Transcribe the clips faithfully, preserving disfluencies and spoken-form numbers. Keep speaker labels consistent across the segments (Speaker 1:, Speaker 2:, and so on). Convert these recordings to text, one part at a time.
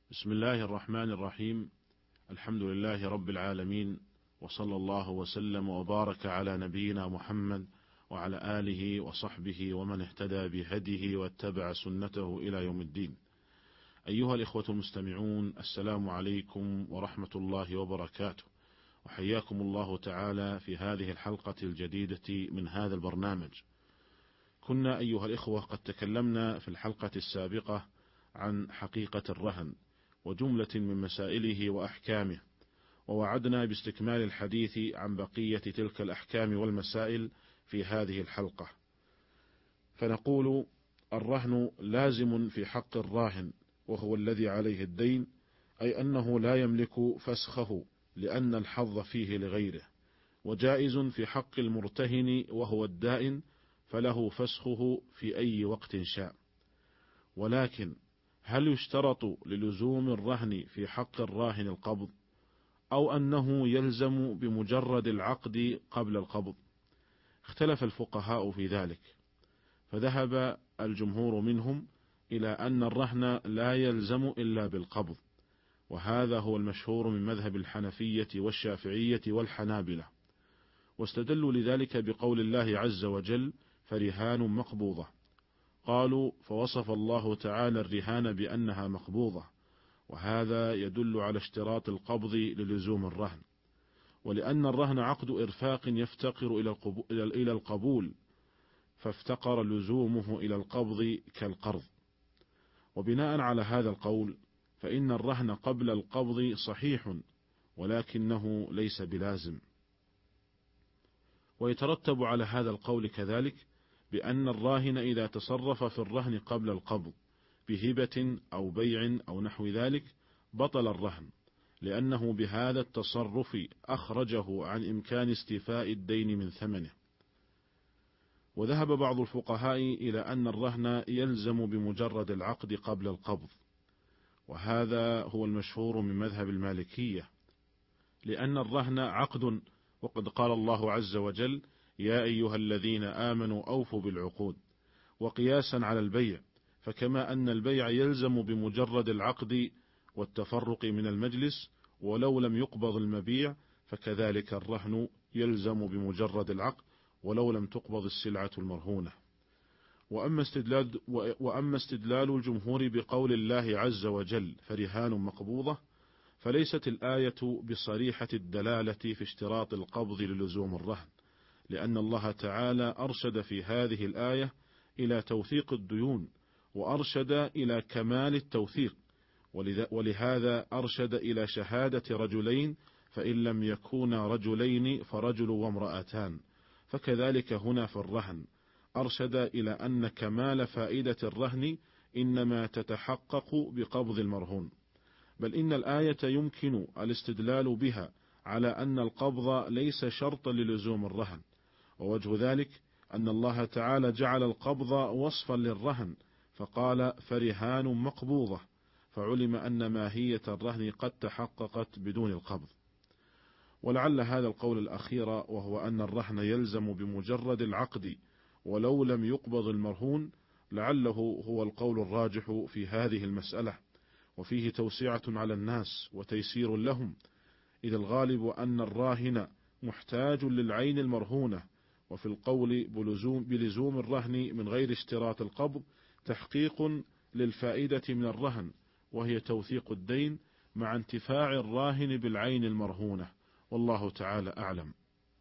Speaker 1: بسم الله الرحمن الرحيم. الحمد لله رب العالمين، وصلى الله وسلم وبارك على نبينا محمد وعلى آله وصحبه ومن اهتدى بهديه واتبع سنته إلى يوم الدين. أيها الإخوة المستمعون، السلام عليكم ورحمة الله وبركاته، وحياكم الله تعالى في هذه الحلقة الجديدة من هذا البرنامج. كنا أيها الإخوة قد تكلمنا في الحلقة السابقة عن حقيقة الرهن وجملة من مسائله وأحكامه، ووعدنا باستكمال الحديث عن بقية تلك الأحكام والمسائل في هذه الحلقة. فنقول: الرهن لازم في حق الراهن وهو الذي عليه الدين، أي أنه لا يملك فسخه لأن الحظ فيه لغيره، وجائز في حق المرتهن وهو الدائن، فله فسخه في أي وقت شاء. ولكن هل يشترط للزوم الرهن في حق الراهن القبض، أو أنه يلزم بمجرد العقد قبل القبض؟ اختلف الفقهاء في ذلك، فذهب الجمهور منهم إلى أن الرهن لا يلزم إلا بالقبض، وهذا هو المشهور من مذهب الحنفية والشافعية والحنابلة، واستدلوا لذلك بقول الله عز وجل: فرهان مقبوضة. قالوا: فوصف الله تعالى الرهان بأنها مقبوضة، وهذا يدل على اشتراط القبض للزوم الرهن، ولأن الرهن عقد إرفاق يفتقر إلى القبول، فافتقر لزومه إلى القبض كالقرض. وبناء على هذا القول فإن الرهن قبل القبض صحيح، ولكنه ليس بلازم. ويترتب على هذا القول كذلك بأن الراهن إذا تصرف في الرهن قبل القبض بهبة أو بيع أو نحو ذلك بطل الرهن، لأنه بهذا التصرف أخرجه عن إمكان استيفاء الدين من ثمنه. وذهب بعض الفقهاء إلى أن الرهن يلزم بمجرد العقد قبل القبض، وهذا هو المشهور من مذهب المالكية، لأن الرهن عقد، وقد قال الله عز وجل: يا أيها الذين آمنوا أوفوا بالعقود. وقياسا على البيع، فكما أن البيع يلزم بمجرد العقد والتفرق من المجلس ولو لم يقبض المبيع، فكذلك الرهن يلزم بمجرد العقد ولو لم تقبض السلعة المرهونة. وأما استدلال, وأما استدلال الجمهور بقول الله عز وجل: فرهان مقبوضة، فليست الآية بصريحة الدلالة في اشتراط القبض للزوم الرهن، لأن الله تعالى أرشد في هذه الآية إلى توثيق الديون، وأرشد إلى كمال التوثيق، ولهذا أرشد إلى شهادة رجلين، فإن لم يكونا رجلين فرجل وامرأتان. فكذلك هنا في الرهن أرشد إلى أن كمال فائدة الرهن إنما تتحقق بقبض المرهون، بل إن الآية يمكن الاستدلال بها على أن القبض ليس شرطا للزوم الرهن. ووجه ذلك أن الله تعالى جعل القبض وصفا للرهن، فقال: فرهان مقبوضة، فعلم أن ماهية الرهن قد تحققت بدون القبض. ولعل هذا القول الأخير، وهو أن الرهن يلزم بمجرد العقد ولو لم يقبض المرهون، لعله هو القول الراجح في هذه المسألة، وفيه توسعة على الناس وتيسير لهم، إذ الغالب أن الراهن محتاج للعين المرهونة. وفي القول بلزوم, بلزوم الرهن من غير اشتراط القبض تحقيق للفائدة من الرهن، وهي توثيق الدين مع انتفاع الراهن بالعين المرهونة، والله تعالى أعلم.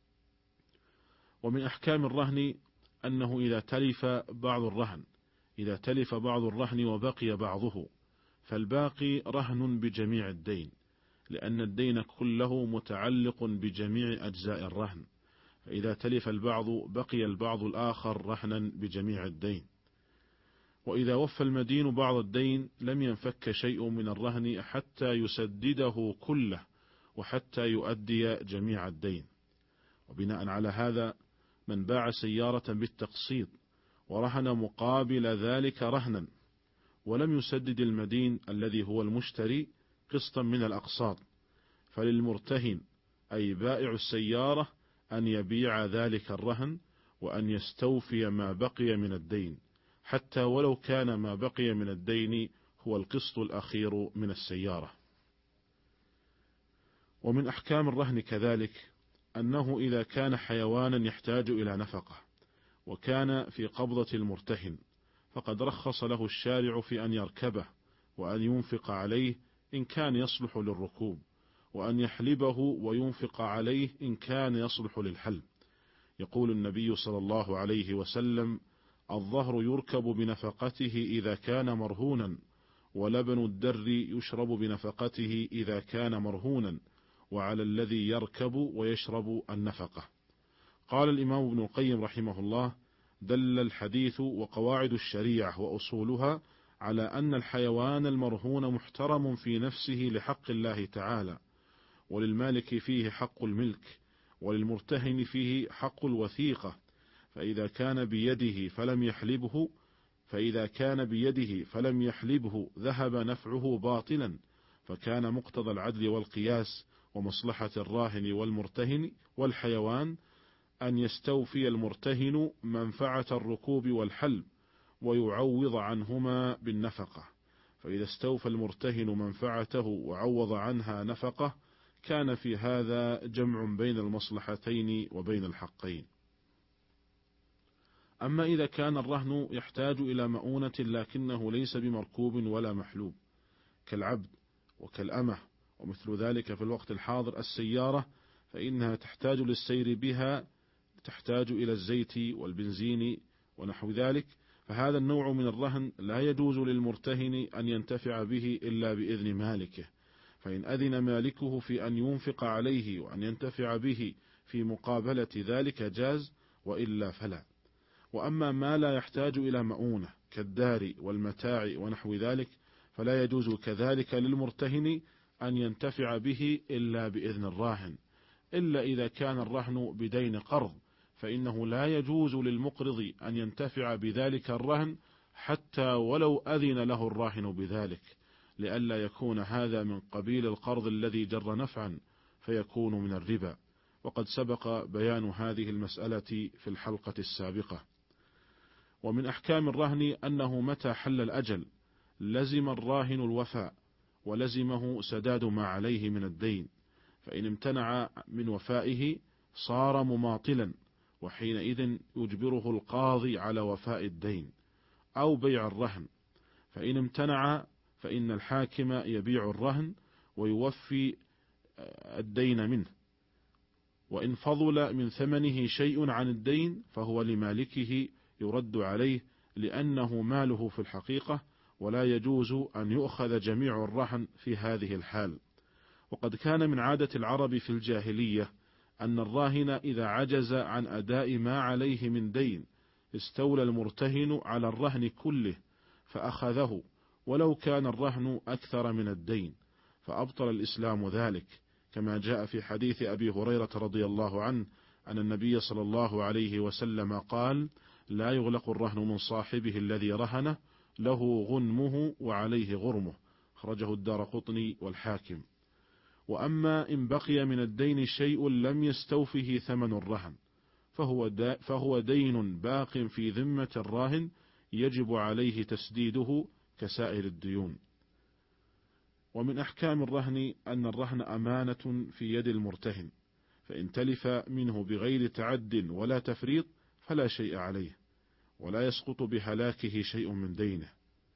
Speaker 1: ومن أحكام الرهن أنه إذا تلف بعض الرهن إذا تلف بعض الرهن وبقي بعضه، فالباقي رهن بجميع الدين، لأن الدين كله متعلق بجميع أجزاء الرهن، فإذا تلف البعض بقي البعض الآخر رهنا بجميع الدين. وإذا وفى المدين بعض الدين لم ينفك شيء من الرهن حتى يسدده كله، وحتى يؤدي جميع الدين. وبناء على هذا، من باع سيارة بالتقسيط ورهن مقابل ذلك رهنا ولم يسدد المدين الذي هو المشتري قسطا من الأقساط، فللمرتهن أي بائع السيارة أن يبيع ذلك الرهن وأن يستوفي ما بقي من الدين، حتى ولو كان ما بقي من الدين هو القسط الأخير من السيارة. ومن أحكام الرهن كذلك أنه إذا كان حيوانا يحتاج إلى نفقة وكان في قبضة المرتهن فقد رخص له الشارع في أن يركبه وأن ينفق عليه إن كان يصلح للركوب، وأن يحلبه وينفق عليه إن كان يصلح للحلب. يقول النبي صلى الله عليه وسلم: الظهر يركب بنفقته إذا كان مرهونا، ولبن الدر يشرب بنفقته إذا كان مرهونا، وعلى الذي يركب ويشرب النفقة. قال الإمام ابن القيم رحمه الله: دل الحديث وقواعد الشريعة وأصولها على أن الحيوان المرهون محترم في نفسه لحق الله تعالى، وللمالك فيه حق الملك، وللمرتهن فيه حق الوثيقة، فإذا كان بيده فلم يحلبه فإذا كان بيده فلم يحلبه ذهب نفعه باطلا، فكان مقتضى العدل والقياس ومصلحة الراهن والمرتهن والحيوان أن يستوفي المرتهن منفعة الركوب والحلب ويعوض عنهما بالنفقة، فإذا استوفى المرتهن منفعته وعوض عنها نفقة كان في هذا جمع بين المصلحتين وبين الحقين. أما إذا كان الرهن يحتاج إلى مؤونة لكنه ليس بمركوب ولا محلوب كالعبد وكالأمة، ومثل ذلك في الوقت الحاضر السيارة، فإنها تحتاج للسير بها، تحتاج إلى الزيت والبنزين ونحو ذلك، فهذا النوع من الرهن لا يجوز للمرتهن أن ينتفع به إلا بإذن مالكه، فإن أذن مالكه في أن ينفق عليه وأن ينتفع به في مقابلة ذلك جاز، وإلا فلا. وأما ما لا يحتاج إلى مؤونة كالدار والمتاع ونحو ذلك فلا يجوز كذلك للمرتهن أن ينتفع به إلا بإذن الراهن، إلا إذا كان الرهن بدين قرض، فإنه لا يجوز للمقرض أن ينتفع بذلك الرهن حتى ولو أذن له الراهن بذلك، لئلا يكون هذا من قبيل القرض الذي جر نفعا فيكون من الربا، وقد سبق بيان هذه المسألة في الحلقة السابقة. ومن أحكام الرهن أنه متى حل الأجل لزم الراهن الوفاء، ولزمه سداد ما عليه من الدين، فإن امتنع من وفائه صار مماطلا، وحينئذ يجبره القاضي على وفاء الدين أو بيع الرهن، فإن امتنع فإن الحاكم يبيع الرهن ويوفي الدين منه، وإن فضل من ثمنه شيء عن الدين فهو لمالكه يرد عليه، لأنه ماله في الحقيقة، ولا يجوز أن يؤخذ جميع الرهن في هذه الحال. وقد كان من عادة العرب في الجاهلية أن الراهن إذا عجز عن أداء ما عليه من دين استولى المرتهن على الرهن كله فأخذه، ولو كان الرهن أكثر من الدين، فأبطل الإسلام ذلك، كما جاء في حديث أبي هريرة رضي الله عنه أن النبي صلى الله عليه وسلم قال: لا يغلق الرهن من صاحبه الذي رهنه، له غنمه وعليه غرمه، خرجه الدارقطني والحاكم. وأما إن بقي من الدين شيء لم يستوفه ثمن الرهن فهو, فهو دين باق في ذمة الراهن يجب عليه تسديده كسائر الديون. ومن أحكام الرهن أن الرهن أمانة في يد المرتهن، فإن تلف منه بغير تعد ولا تفريط فلا شيء عليه، ولا يسقط بهلاكه شيء من دينه.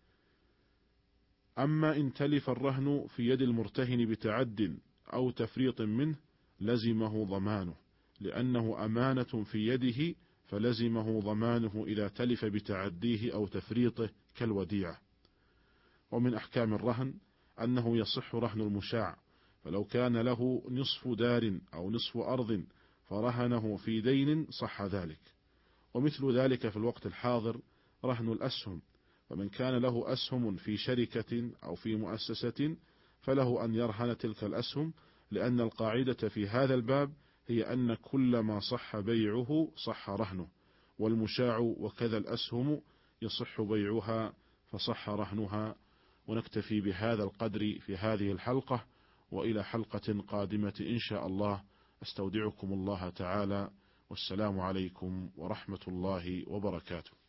Speaker 1: أما إن تلف الرهن في يد المرتهن بتعد أو تفريط منه لزمه ضمانه، لأنه أمانة في يده، فلزمه ضمانه إذا تلف بتعديه أو تفريطه كالوديعة. ومن أحكام الرهن أنه يصح رهن المشاع، فلو كان له نصف دار أو نصف أرض فرهنه في دين صح ذلك. ومثل ذلك في الوقت الحاضر رهن الأسهم، فمن كان له أسهم في شركة أو في مؤسسة فله أن يرهن تلك الأسهم، لأن القاعدة في هذا الباب هي أن كل ما صح بيعه صح رهنه، والمشاع وكذا الأسهم يصح بيعها فصح رهنها. ونكتفي بهذا القدر في هذه الحلقة، وإلى حلقة قادمة إن شاء الله أستودعكم الله تعالى، والسلام عليكم ورحمة الله وبركاته.